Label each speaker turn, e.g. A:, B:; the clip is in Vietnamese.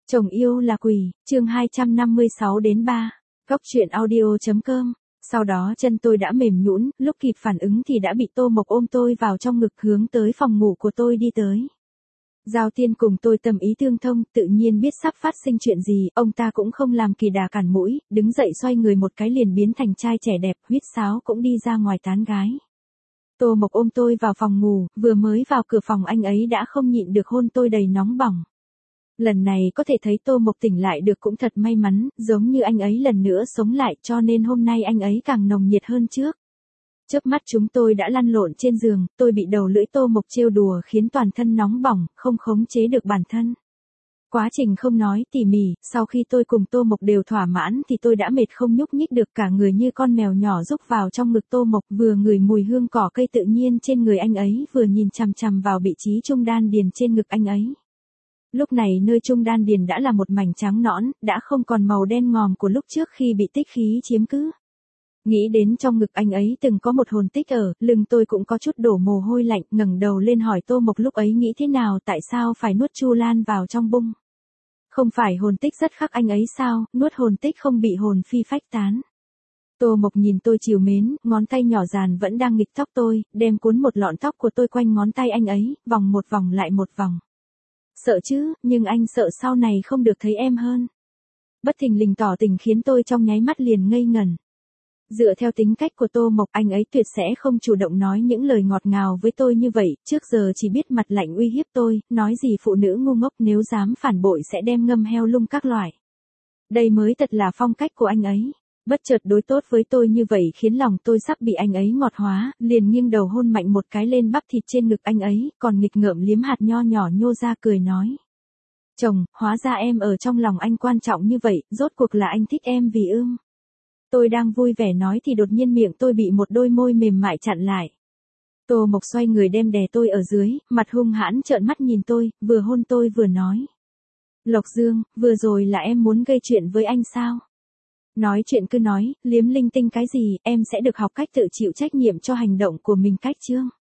A: Chồng yêu là quỷ, chương 256 đến 3. Góc truyện audio.com. Sau đó chân tôi đã mềm nhũn, lúc kịp phản ứng thì đã bị Tô Mộc ôm tôi vào trong ngực hướng tới phòng ngủ của tôi đi tới. Giao Tiên cùng tôi tâm ý tương thông, tự nhiên biết sắp phát sinh chuyện gì, ông ta cũng không làm kỳ đà cản mũi, đứng dậy xoay người một cái liền biến thành trai trẻ đẹp, huýt sáo cũng đi ra ngoài tán gái. Tô Mộc ôm tôi vào phòng ngủ, vừa mới vào cửa phòng anh ấy đã không nhịn được hôn tôi đầy nóng bỏng. Lần này có thể thấy Tô Mộc tỉnh lại được cũng thật may mắn, giống như anh ấy lần nữa sống lại cho nên hôm nay anh ấy càng nồng nhiệt hơn trước. Chớp mắt chúng tôi đã lăn lộn trên giường, tôi bị đầu lưỡi Tô Mộc trêu đùa khiến toàn thân nóng bỏng, không khống chế được bản thân. Quá trình không nói tỉ mỉ, sau khi tôi cùng Tô Mộc đều thỏa mãn thì tôi đã mệt không nhúc nhích được, cả người như con mèo nhỏ rúc vào trong ngực Tô Mộc, vừa ngửi mùi hương cỏ cây tự nhiên trên người anh ấy, vừa nhìn chằm chằm vào vị trí trung đan điền trên ngực anh ấy. Lúc này nơi trung đan điền đã là một mảnh trắng nõn, đã không còn màu đen ngòm của lúc trước khi bị tích khí chiếm cứ. Nghĩ đến trong ngực anh ấy từng có một hồn tích ở, lưng tôi cũng có chút đổ mồ hôi lạnh, ngẩng đầu lên hỏi Tô Mộc lúc ấy nghĩ thế nào, tại sao phải nuốt Chu Lan vào trong bụng. Không phải hồn tích rất khắc anh ấy sao, nuốt hồn tích không bị hồn phi phách tán. Tô Mộc nhìn tôi trìu mến, ngón tay nhỏ dàn vẫn đang nghịch tóc tôi, đem cuốn một lọn tóc của tôi quanh ngón tay anh ấy, vòng một vòng lại một vòng. Sợ chứ, nhưng anh sợ sau này không được thấy em hơn. Bất thình lình tỏ tình khiến tôi trong nháy mắt liền ngây ngẩn. Dựa theo tính cách của Tô Mộc, anh ấy tuyệt sẽ không chủ động nói những lời ngọt ngào với tôi như vậy, trước giờ chỉ biết mặt lạnh uy hiếp tôi, nói gì phụ nữ ngu ngốc nếu dám phản bội sẽ đem ngâm heo lung các loại. Đây mới thật là phong cách của anh ấy. Bất chợt đối tốt với tôi như vậy khiến lòng tôi sắp bị anh ấy ngọt hóa, liền nghiêng đầu hôn mạnh một cái lên bắp thịt trên ngực anh ấy, còn nghịch ngợm liếm hạt nho nhỏ nhô ra cười nói. Chồng, hóa ra em ở trong lòng anh quan trọng như vậy, rốt cuộc là anh thích em vì ương. Tôi đang vui vẻ nói thì đột nhiên miệng tôi bị một đôi môi mềm mại chặn lại. Tô Mộc xoay người đem đè tôi ở dưới, mặt hung hãn trợn mắt nhìn tôi, vừa hôn tôi vừa nói. Lộc Dương, vừa rồi là em muốn gây chuyện với anh sao? Nói chuyện cứ nói, liếm linh tinh cái gì, em sẽ được học cách tự chịu trách nhiệm cho hành động của mình cách chương.